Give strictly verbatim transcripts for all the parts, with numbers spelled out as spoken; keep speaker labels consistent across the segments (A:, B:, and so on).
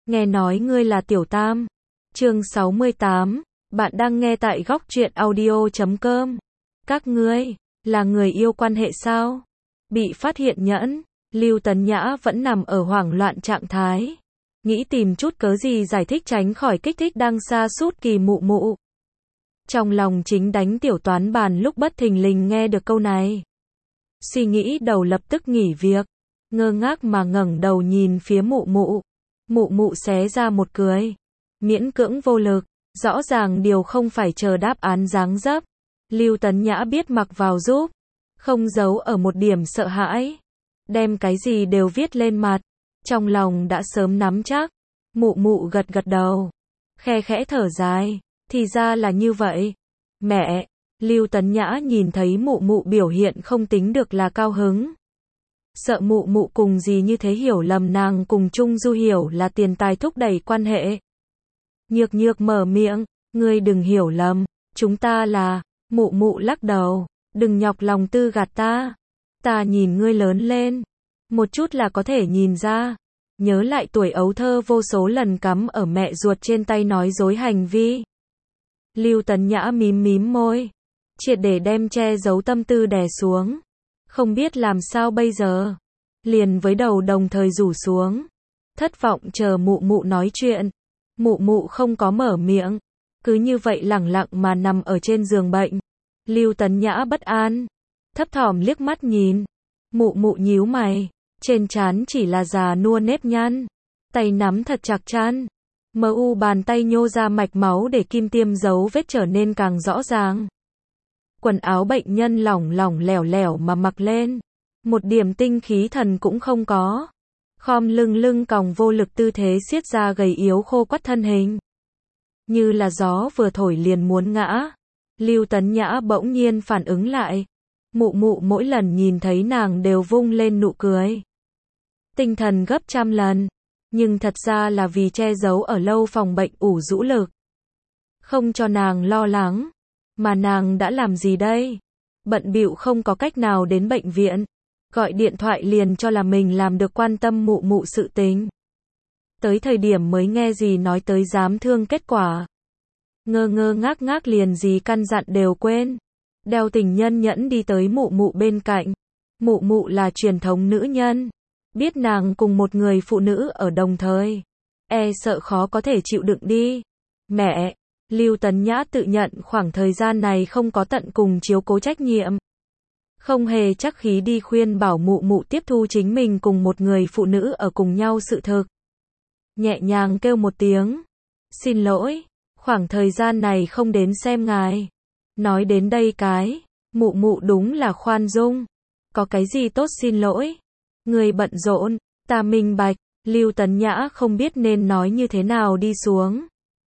A: Nghe nói ngươi là Tiểu Tam. Chương sáu mươi tám, bạn đang nghe tại góc truyện audio chấm com. Các ngươi, là người yêu quan hệ sao? Bị phát hiện nhẫn, Lưu Tấn Nhã vẫn nằm ở hoảng loạn trạng thái. Nghĩ tìm chút cớ gì giải thích tránh khỏi kích thích đang sa sút Kỳ Mụ Mụ. Trong lòng chính đánh tiểu toán bàn lúc bất thình lình nghe được câu này. Suy nghĩ đầu lập tức nghỉ việc, ngơ ngác mà ngẩng đầu nhìn phía Mụ Mụ. Mụ Mụ xé ra một cười, miễn cưỡng vô lực, rõ ràng điều không phải chờ đáp án dáng dấp. Lưu Tấn Nhã biết mặc vào giúp, không giấu ở một điểm sợ hãi, đem cái gì đều viết lên mặt, trong lòng đã sớm nắm chắc. Mụ Mụ gật gật đầu, khe khẽ thở dài, thì ra là như vậy. Mẹ, Lưu Tấn Nhã nhìn thấy Mụ Mụ biểu hiện không tính được là cao hứng. Sợ Mụ Mụ cùng gì như thế hiểu lầm nàng cùng Trung Du Hiểu là tiền tài thúc đẩy quan hệ. Nhược nhược mở miệng, ngươi đừng hiểu lầm, chúng ta là, Mụ Mụ lắc đầu, đừng nhọc lòng tư gạt ta. Ta nhìn ngươi lớn lên, một chút là có thể nhìn ra. Nhớ lại tuổi ấu thơ vô số lần cắm ở mẹ ruột trên tay nói dối hành vi. Lưu Tấn Nhã mím mím môi, triệt để đem che giấu tâm tư đè xuống. Không biết làm sao bây giờ. Liền với đầu đồng thời rủ xuống. Thất vọng chờ Mụ Mụ nói chuyện. Mụ Mụ không có mở miệng. Cứ như vậy lẳng lặng mà nằm ở trên giường bệnh. Lưu Tấn Nhã bất an, thấp thỏm liếc mắt nhìn. Mụ Mụ nhíu mày, trên trán chỉ là già nua nếp nhăn, tay nắm thật chặt chăn. Mờ u bàn tay nhô ra mạch máu để kim tiêm dấu vết trở nên càng rõ ràng. Quần áo bệnh nhân lỏng lỏng lẻo lẻo mà mặc lên, một điểm tinh khí thần cũng không có. Khom lưng lưng còng vô lực tư thế siết ra gầy yếu khô quắt thân hình. Như là gió vừa thổi liền muốn ngã. Lưu Tấn Nhã bỗng nhiên phản ứng lại. Mụ Mụ mỗi lần nhìn thấy nàng đều vung lên nụ cười. Tinh thần gấp trăm lần. Nhưng thật ra là vì che giấu ở lâu phòng bệnh ủ rũ lực. Không cho nàng lo lắng. Mà nàng đã làm gì đây? Bận bịu không có cách nào đến bệnh viện. Gọi điện thoại liền cho là mình làm được quan tâm Mụ Mụ sự tình. Tới thời điểm mới nghe gì nói tới giám thương kết quả. Ngơ ngơ ngác ngác liền gì căn dặn đều quên. Đeo tình nhân nhẫn đi tới Mụ Mụ bên cạnh. Mụ Mụ là truyền thống nữ nhân. Biết nàng cùng một người phụ nữ ở đồng thời. E sợ khó có thể chịu đựng đi. Mẹ, Lưu Tấn Nhã tự nhận khoảng thời gian này không có tận cùng chiếu cố trách nhiệm. Không hề chắc khí đi khuyên bảo Mụ Mụ tiếp thu chính mình cùng một người phụ nữ ở cùng nhau sự thực. Nhẹ nhàng kêu một tiếng. Xin lỗi, khoảng thời gian này không đến xem ngài. Nói đến đây cái, Mụ Mụ đúng là khoan dung. Có cái gì tốt xin lỗi. Người bận rộn, ta minh bạch. Lưu Tấn Nhã không biết nên nói như thế nào đi xuống.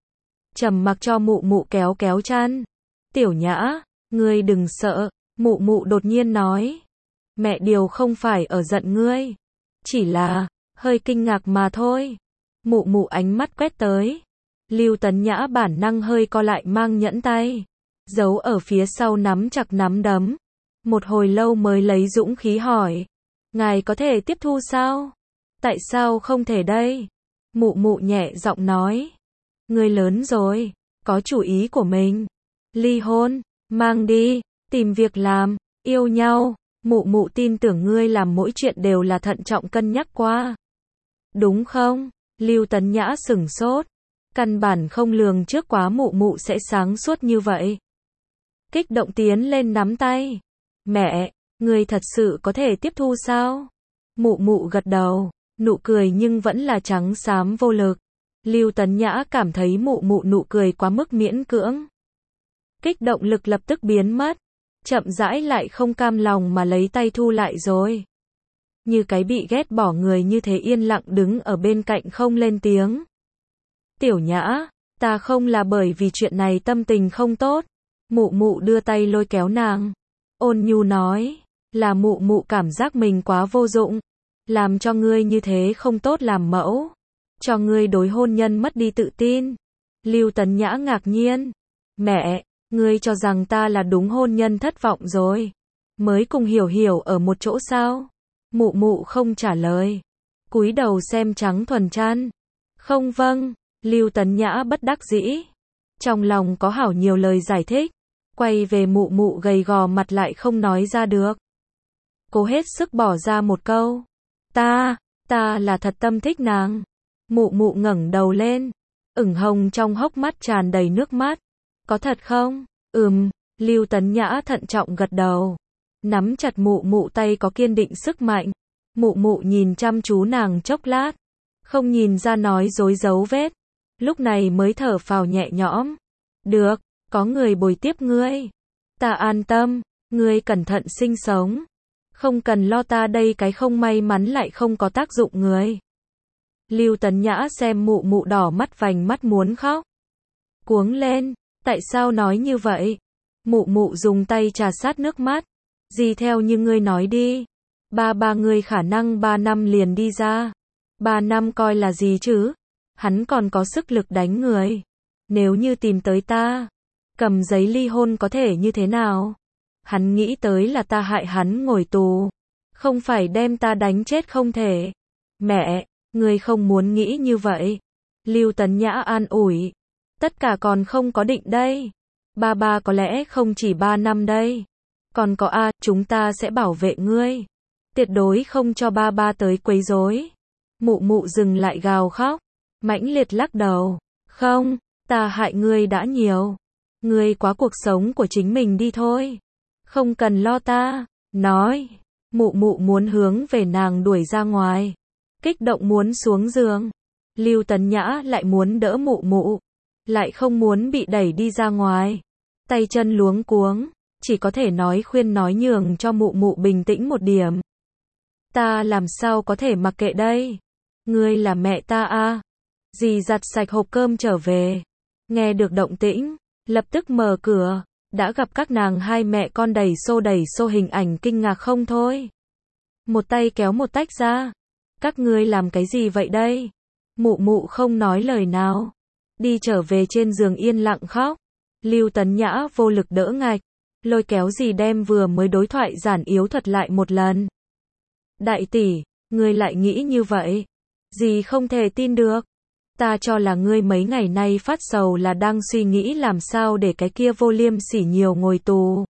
A: Trầm mặc cho Mụ Mụ kéo kéo chăn. Tiểu Nhã, ngươi đừng sợ. Mụ Mụ đột nhiên nói. Mẹ điều không phải ở giận ngươi. Chỉ là, hơi kinh ngạc mà thôi. Mụ Mụ ánh mắt quét tới. Lưu Tấn Nhã bản năng hơi co lại mang nhẫn tay. Giấu ở phía sau nắm chặt nắm đấm. Một hồi lâu mới lấy dũng khí hỏi. Ngài có thể tiếp thu sao? Tại sao không thể đây? Mụ Mụ nhẹ giọng nói. Ngươi lớn rồi, có chủ ý của mình. Ly hôn, mang đi, tìm việc làm, yêu nhau. Mụ Mụ tin tưởng ngươi làm mỗi chuyện đều là thận trọng cân nhắc qua. Đúng không? Lưu Tấn Nhã sửng sốt. Căn bản không lường trước quá Mụ Mụ sẽ sáng suốt như vậy. Kích động tiến lên nắm tay. Mẹ, ngươi thật sự có thể tiếp thu sao? Mụ Mụ gật đầu, nụ cười nhưng vẫn là trắng xám vô lực. Lưu Tấn Nhã cảm thấy Mụ Mụ nụ cười quá mức miễn cưỡng. Kích động lực lập tức biến mất. Chậm rãi lại không cam lòng mà lấy tay thu lại rồi. Như cái bị ghét bỏ người như thế yên lặng đứng ở bên cạnh không lên tiếng. Tiểu Nhã, ta không là bởi vì chuyện này tâm tình không tốt. Mụ Mụ đưa tay lôi kéo nàng. Ôn nhu nói, là Mụ Mụ cảm giác mình quá vô dụng. Làm cho ngươi như thế không tốt làm mẫu. Cho ngươi đối hôn nhân mất đi tự tin. Lưu Tấn Nhã ngạc nhiên. Mẹ, ngươi cho rằng ta là đúng hôn nhân thất vọng rồi. Mới cùng Hiểu Hiểu ở một chỗ sao? Mụ Mụ không trả lời. Cúi đầu xem trắng thuần chăn. Không vâng, Lưu Tấn Nhã bất đắc dĩ. Trong lòng có hảo nhiều lời giải thích. Quay về mụ mụ gầy gò mặt lại không nói ra được. Cố hết sức bỏ ra một câu. Ta, ta là thật tâm thích nàng. Mụ mụ ngẩng đầu lên. Ửng hồng trong hốc mắt tràn đầy nước mắt. Có thật không? Ừm, Lưu Tấn Nhã thận trọng gật đầu. Nắm chặt mụ mụ tay có kiên định sức mạnh. Mụ mụ nhìn chăm chú nàng chốc lát. Không nhìn ra nói dối dấu vết. Lúc này mới thở phào nhẹ nhõm. Được, có người bồi tiếp ngươi. Ta an tâm, ngươi cẩn thận sinh sống. Không cần lo ta đây cái không may mắn lại không có tác dụng người. Lưu Tấn Nhã xem mụ mụ đỏ mắt vành mắt muốn khóc. Cuống lên, tại sao nói như vậy? Mụ mụ dùng tay trà sát nước mắt. Gì theo như ngươi nói đi. Ba ba ngươi khả năng ba năm liền đi ra. Ba năm coi là gì chứ? Hắn còn có sức lực đánh người. Nếu như tìm tới ta, cầm giấy ly hôn có thể như thế nào? Hắn nghĩ tới là ta hại hắn ngồi tù. Không phải đem ta đánh chết không thể. Mẹ, ngươi không muốn nghĩ như vậy. Lưu Tấn Nhã an ủi. Tất cả còn không có định đây. Ba ba có lẽ không chỉ ba năm đây. Còn có a, chúng ta sẽ bảo vệ ngươi. Tuyệt đối không cho ba ba tới quấy rối. Mụ mụ dừng lại gào khóc. Mãnh liệt lắc đầu. Không, ta hại ngươi đã nhiều. Ngươi quá cuộc sống của chính mình đi thôi. Không cần lo ta. Nói. Mụ mụ muốn hướng về nàng đuổi ra ngoài. Kích động muốn xuống giường. Lưu Tấn Nhã lại muốn đỡ mụ mụ. Lại không muốn bị đẩy đi ra ngoài. Tay chân luống cuống. Chỉ có thể nói khuyên nói nhường cho mụ mụ bình tĩnh một điểm. Ta làm sao có thể mặc kệ đây? Ngươi là mẹ ta à? Dì giặt sạch hộp cơm trở về. Nghe được động tĩnh, lập tức mở cửa. Đã gặp các nàng hai mẹ con đẩy xô đẩy xô hình ảnh kinh ngạc không thôi. Một tay kéo một tách ra. Các ngươi làm cái gì vậy đây? Mụ mụ không nói lời nào. Đi trở về trên giường yên lặng khóc. Lưu Tấn Nhã vô lực đỡ ngạch. Lôi kéo dì đem vừa mới đối thoại giản yếu thuật lại một lần. Đại tỷ, ngươi lại nghĩ như vậy? Dì không thể tin được. Ta cho là ngươi mấy ngày nay phát sầu là đang suy nghĩ làm sao để cái kia vô liêm sỉ nhiều ngồi tù.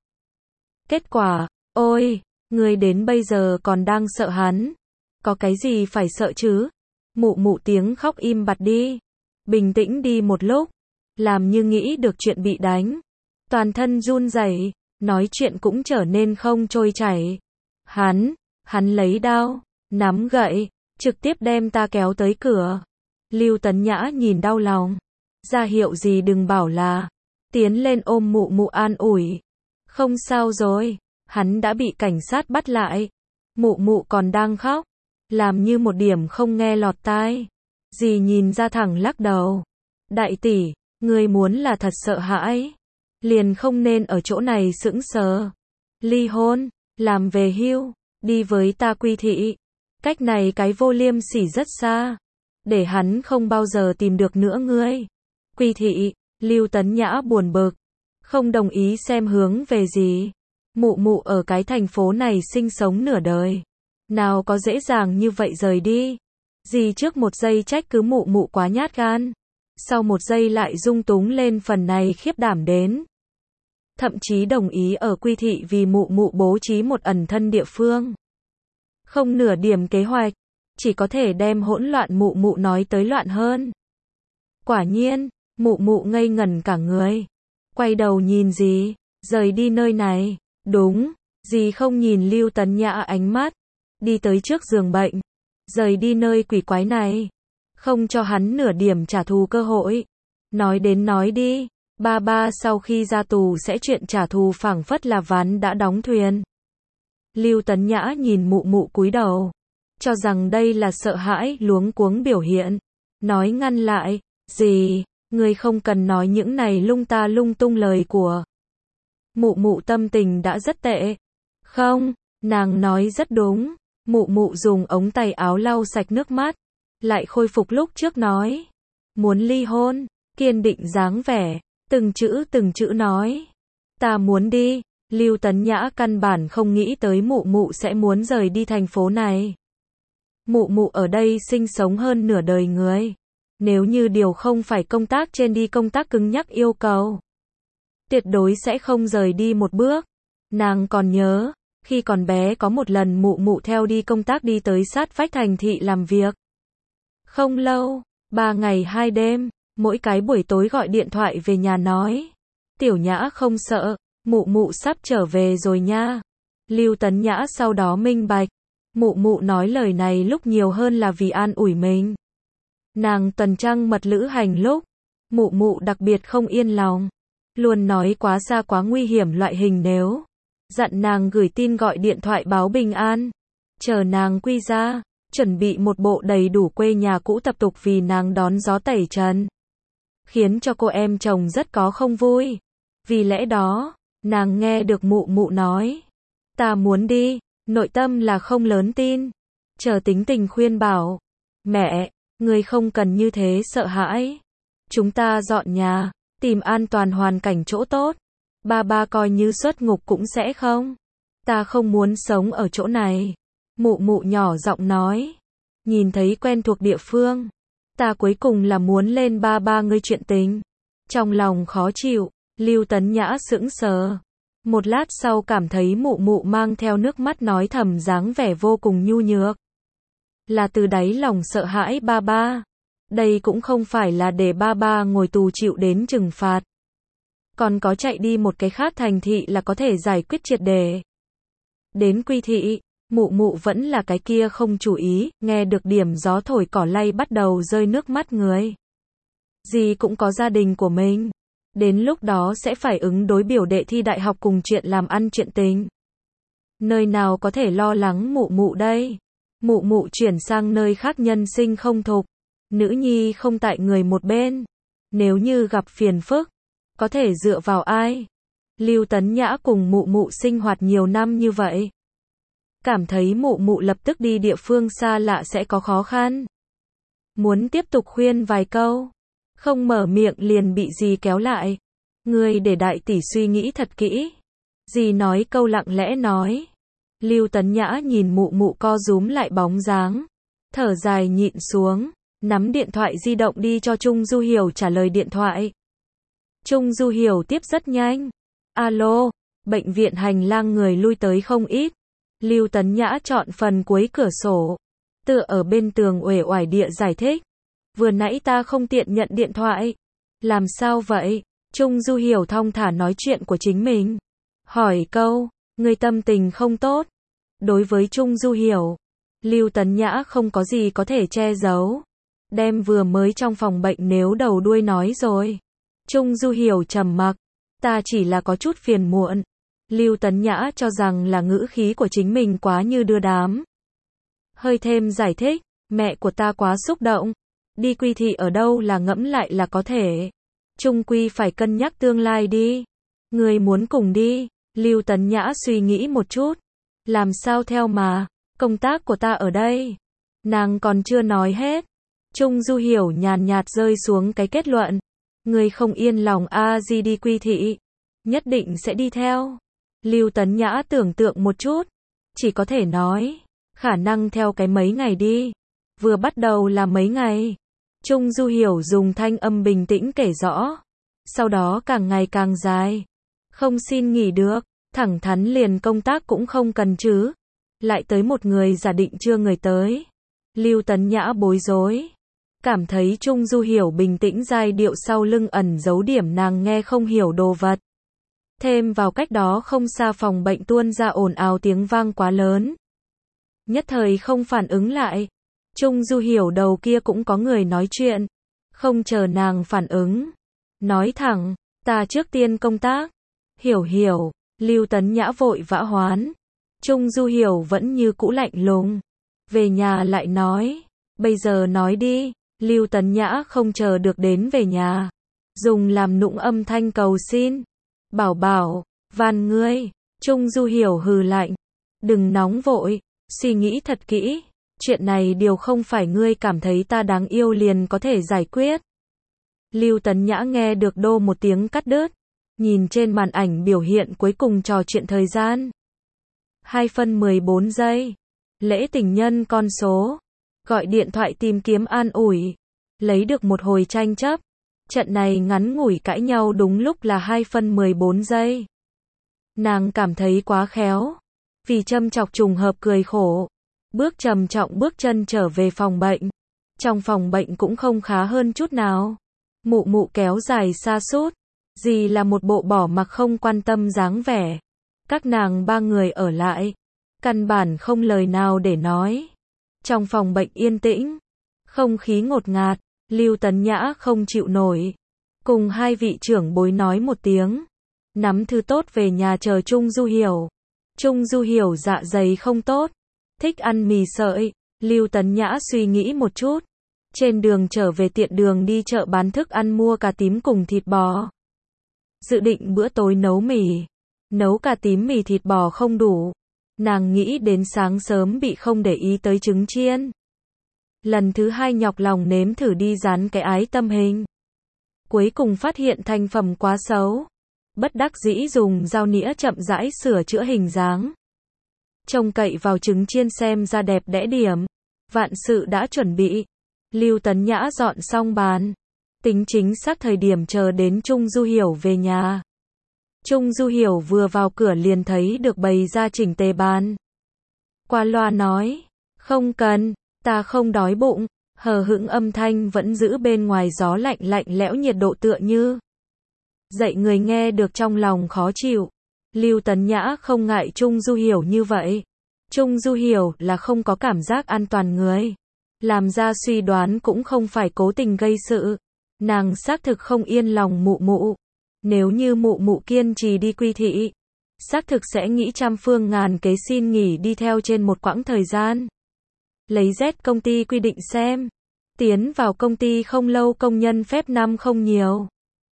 A: Kết quả, ôi, ngươi đến bây giờ còn đang sợ hắn. Có cái gì phải sợ chứ? Mụ mụ tiếng khóc im bặt đi. Bình tĩnh đi một lúc. Làm như nghĩ được chuyện bị đánh. Toàn thân run rẩy, nói chuyện cũng trở nên không trôi chảy. Hắn, hắn lấy đao, nắm gậy, trực tiếp đem ta kéo tới cửa. Lưu Tấn Nhã nhìn đau lòng. Ra hiệu gì đừng bảo là. Tiến lên ôm mụ mụ an ủi. Không sao rồi, hắn đã bị cảnh sát bắt lại. Mụ mụ còn đang khóc. Làm như một điểm không nghe lọt tai. Dì nhìn ra thẳng lắc đầu. Đại tỷ, ngươi muốn là thật sợ hãi. Liền không nên ở chỗ này sững sờ. Ly hôn, làm về hưu, đi với ta Quy thị. Cách này cái vô liêm sỉ rất xa. Để hắn không bao giờ tìm được nữa ngươi. Quy thị, Lưu Tấn Nhã buồn bực. Không đồng ý xem hướng về gì. Mụ mụ ở cái thành phố này sinh sống nửa đời. Nào có dễ dàng như vậy rời đi. Dì trước một giây trách cứ mụ mụ quá nhát gan. Sau một giây lại dung túng lên phần này khiếp đảm đến. Thậm chí đồng ý ở Quy thị vì mụ mụ bố trí một ẩn thân địa phương. Không nửa điểm kế hoạch. Chỉ có thể đem hỗn loạn mụ mụ nói tới loạn hơn. Quả nhiên, mụ mụ ngây ngẩn cả người. Quay đầu nhìn dì, rời đi nơi này. Đúng, dì không nhìn Lưu Tấn Nhã ánh mắt. Đi tới trước giường bệnh. Rời đi nơi quỷ quái này. Không cho hắn nửa điểm trả thù cơ hội. Nói đến nói đi. Ba ba sau khi ra tù sẽ chuyện trả thù phảng phất là ván đã đóng thuyền. Lưu Tấn Nhã nhìn mụ mụ cúi đầu. Cho rằng đây là sợ hãi, luống cuống biểu hiện. Nói ngăn lại. Dì, ngươi không cần nói những này lung ta lung tung lời của. Mụ mụ tâm tình đã rất tệ. Không, nàng nói rất đúng. Mụ mụ dùng ống tay áo lau sạch nước mắt. Lại khôi phục lúc trước nói. Muốn ly hôn, kiên định dáng vẻ. Từng chữ từng chữ nói. Ta muốn đi. Lưu Tấn Nhã căn bản không nghĩ tới mụ mụ sẽ muốn rời đi thành phố này. Mụ mụ ở đây sinh sống hơn nửa đời người. Nếu như điều không phải công tác trên đi công tác cứng nhắc yêu cầu, tuyệt đối sẽ không rời đi một bước. Nàng còn nhớ, khi còn bé có một lần mụ mụ theo đi công tác đi tới sát vách thành thị làm việc. Không lâu, ba ngày hai đêm, mỗi cái buổi tối gọi điện thoại về nhà nói. Tiểu Nhã không sợ, mụ mụ sắp trở về rồi nha. Lưu Tấn Nhã sau đó minh bạch, mụ mụ nói lời này lúc nhiều hơn là vì an ủi mình. Nàng tuần trăng mật lữ hành lúc, mụ mụ đặc biệt không yên lòng, luôn nói quá xa quá nguy hiểm loại hình nếu, dặn nàng gửi tin gọi điện thoại báo bình an, chờ nàng quy ra, chuẩn bị một bộ đầy đủ quê nhà cũ tập tục vì nàng đón gió tẩy trần. Khiến cho cô em chồng rất có không vui. Vì lẽ đó, nàng nghe được mụ mụ nói, ta muốn đi, nội tâm là không lớn tin. Chờ tính tình khuyên bảo, mẹ, người không cần như thế sợ hãi. Chúng ta dọn nhà, tìm an toàn hoàn cảnh chỗ tốt. Ba ba coi như xuất ngục cũng sẽ không. Ta không muốn sống ở chỗ này. Mụ mụ nhỏ giọng nói, nhìn thấy quen thuộc địa phương. Ta cuối cùng là muốn lên ba ba ngươi chuyện tình. Trong lòng khó chịu, Lưu Tấn Nhã sững sờ. Một lát sau cảm thấy mụ mụ mang theo nước mắt nói thầm dáng vẻ vô cùng nhu nhược. Là từ đáy lòng sợ hãi ba ba. Đây cũng không phải là để ba ba ngồi tù chịu đến trừng phạt. Còn có chạy đi một cái khác thành thị là có thể giải quyết triệt để. Đến Quy Thị, mụ mụ vẫn là cái kia không chú ý, nghe được điểm gió thổi cỏ lay bắt đầu rơi nước mắt người. Gì cũng có gia đình của mình. Đến lúc đó sẽ phải ứng đối biểu đệ thi đại học cùng chuyện làm ăn chuyện tình. Nơi nào có thể lo lắng mụ mụ đây? Mụ mụ chuyển sang nơi khác nhân sinh không thục. Nữ nhi không tại người một bên. Nếu như gặp phiền phức, có thể dựa vào ai? Lưu Tấn Nhã cùng mụ mụ sinh hoạt nhiều năm như vậy. Cảm thấy mụ mụ lập tức đi địa phương xa lạ sẽ có khó khăn. Muốn tiếp tục khuyên vài câu. Không mở miệng liền bị dì kéo lại. Ngươi để đại tỷ suy nghĩ thật kỹ. Dì nói câu lặng lẽ nói. Lưu Tấn Nhã nhìn mụ mụ co rúm lại bóng dáng. Thở dài nhịn xuống. Nắm điện thoại di động đi cho Trung Du Hiểu trả lời điện thoại. Trung Du Hiểu tiếp rất nhanh. Alo, bệnh viện hành lang người lui tới không ít. Lưu Tấn Nhã chọn phần cuối cửa sổ. Tựa ở bên tường uể oải địa giải thích. Vừa nãy ta không tiện nhận điện thoại. Làm sao vậy? Trung Du Hiểu thong thả nói chuyện của chính mình. Hỏi câu, người tâm tình không tốt. Đối với Trung Du Hiểu, Lưu Tấn Nhã không có gì có thể che giấu. Đem vừa mới trong phòng bệnh nếu đầu đuôi nói rồi. Trung Du Hiểu trầm mặc. Ta chỉ là có chút phiền muộn. Lưu Tấn Nhã cho rằng là ngữ khí của chính mình quá như đưa đám. Hơi thêm giải thích, mẹ của ta quá xúc động. Đi Quy Thị ở đâu là ngẫm lại là có thể. Trung quy phải cân nhắc tương lai đi. Người muốn cùng đi. Lưu Tấn Nhã suy nghĩ một chút. Làm sao theo mà, công tác của ta ở đây. Nàng còn chưa nói hết. Trung Du Hiểu nhàn nhạt rơi xuống cái kết luận. Người không yên lòng a di đi Quy Thị. Nhất định sẽ đi theo. Lưu Tấn Nhã tưởng tượng một chút. Chỉ có thể nói. Khả năng theo cái mấy ngày đi. Vừa bắt đầu là mấy ngày. Trung Du Hiểu dùng thanh âm bình tĩnh kể rõ. Sau đó càng ngày càng dài. Không xin nghỉ được. Thẳng thắn liền công tác cũng không cần chứ. Lại tới một người giả định chưa người tới. Lưu Tấn Nhã bối rối. Cảm thấy Trung Du Hiểu bình tĩnh giai điệu sau lưng ẩn giấu điểm nàng nghe không hiểu đồ vật. Thêm vào cách đó không xa phòng bệnh tuôn ra ồn ào tiếng vang quá lớn. Nhất thời không phản ứng lại. Trung Du Hiểu đầu kia cũng có người nói chuyện. Không chờ nàng phản ứng. Nói thẳng, ta trước tiên công tác. Hiểu hiểu, Lưu Tấn Nhã vội vã hoán. Trung Du Hiểu vẫn như cũ lạnh lùng. Về nhà lại nói. Bây giờ nói đi. Lưu Tấn Nhã không chờ được đến về nhà. Dùng làm nũng âm thanh cầu xin. Bảo bảo, van ngươi. Trung Du Hiểu hừ lạnh. Đừng nóng vội, suy nghĩ thật kỹ. Chuyện này điều không phải ngươi cảm thấy ta đáng yêu liền có thể giải quyết. Lưu Tấn Nhã nghe được đô một tiếng cắt đứt. Nhìn trên màn ảnh biểu hiện cuối cùng trò chuyện thời gian. hai phân mười bốn giây. Lễ tình nhân con số. Gọi điện thoại tìm kiếm an ủi. lấy được một hồi tranh chấp. Trận này ngắn ngủi cãi nhau đúng lúc là hai phân mười bốn giây. Nàng cảm thấy quá khéo. Vì châm chọc trùng hợp cười khổ. Bước trầm trọng bước chân trở về phòng bệnh. Trong phòng bệnh cũng không khá hơn chút nào. Mụ mụ kéo dài sa sút. Dì là một bộ bỏ mặc không quan tâm dáng vẻ. Các nàng ba người ở lại. Căn bản không lời nào để nói. Trong phòng bệnh yên tĩnh. Không khí ngột ngạt. Lưu Tấn Nhã không chịu nổi. Cùng hai vị trưởng bối nói một tiếng. Nắm thư tốt về nhà chờ Trung Du Hiểu. Trung Du Hiểu dạ dày không tốt. Thích ăn mì sợi. Lưu Tấn Nhã suy nghĩ một chút. Trên đường trở về tiện đường đi chợ bán thức ăn mua cà tím cùng thịt bò. Dự định bữa tối nấu mì. Nấu cà tím mì thịt bò không đủ. Nàng nghĩ đến sáng sớm bị không để ý tới trứng chiên. Lần thứ hai nhọc lòng nếm thử đi dán cái ái tâm hình. Cuối cùng phát hiện thành phẩm quá xấu. Bất đắc dĩ dùng dao nĩa chậm rãi sửa chữa hình dáng. Trông cậy vào trứng chiên xem ra đẹp đẽ điểm. Vạn sự đã chuẩn bị. Lưu Tấn Nhã dọn xong bàn. Tính chính xác thời điểm chờ đến Trung Du Hiểu về nhà. Trung Du Hiểu vừa vào cửa liền thấy được bày ra chỉnh tề bàn. Qua loa nói. Không cần, ta không đói bụng. Hờ hững âm thanh vẫn giữ bên ngoài gió lạnh lạnh lẽo nhiệt độ tựa như. Dạy người nghe được trong lòng khó chịu. Lưu Tấn Nhã không ngại Trung Du Hiểu như vậy. Trung Du Hiểu là không có cảm giác an toàn người. Làm ra suy đoán cũng không phải cố tình gây sự. Nàng xác thực không yên lòng mụ mụ. Nếu như mụ mụ kiên trì đi quy thị, xác thực sẽ nghĩ trăm phương ngàn kế xin nghỉ đi theo trên một quãng thời gian. Lấy Z công ty quy định xem. Tiến vào công ty không lâu công nhân phép năm không nhiều.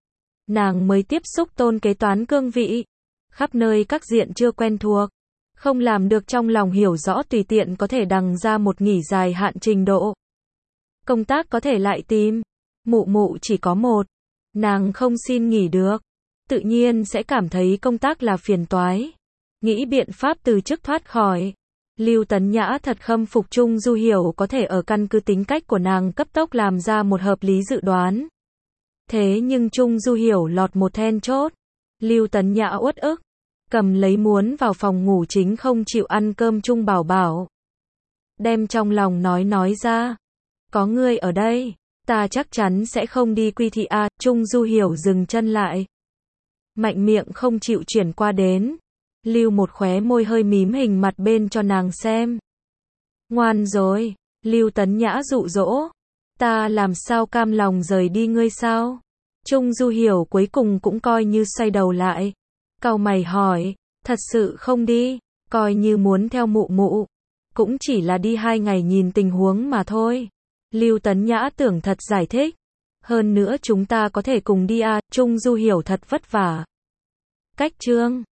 A: Nàng mới tiếp xúc tôn kế toán cương vị. Khắp nơi các diện chưa quen thuộc. Không làm được trong lòng hiểu rõ tùy tiện có thể đằng ra một nghỉ dài hạn trình độ. Công tác có thể lại tìm. Mụ mụ chỉ có một. Nàng không xin nghỉ được. Tự nhiên sẽ cảm thấy công tác là phiền toái. Nghĩ biện pháp từ chức thoát khỏi. Lưu Tấn Nhã thật khâm phục Trung Du Hiểu có thể ở căn cứ tính cách của nàng cấp tốc làm ra một hợp lý dự đoán. Thế nhưng Trung Du Hiểu lọt một then chốt. Lưu Tấn Nhã uất ức. Cầm lấy muốn vào phòng ngủ chính không chịu ăn cơm Trung Bảo Bảo. Đem trong lòng nói nói ra. Có ngươi ở đây. Ta chắc chắn sẽ không đi quy thị a. Trung Du Hiểu dừng chân lại. Mạnh miệng không chịu chuyển qua đến. Lưu một khóe môi hơi mím hình mặt bên cho nàng xem. Ngoan rồi. Lưu Tấn Nhã dụ dỗ. Ta làm sao cam lòng rời đi ngươi sao? Trung Du Hiểu cuối cùng cũng coi như xoay đầu lại. Cau mày hỏi. Thật sự không đi. Coi như muốn theo mụ mụ. Cũng chỉ là đi hai ngày nhìn tình huống mà thôi. Lưu Tấn Nhã tưởng thật giải thích. Hơn nữa chúng ta có thể cùng đi à. Trung Du Hiểu thật vất vả. Cách chương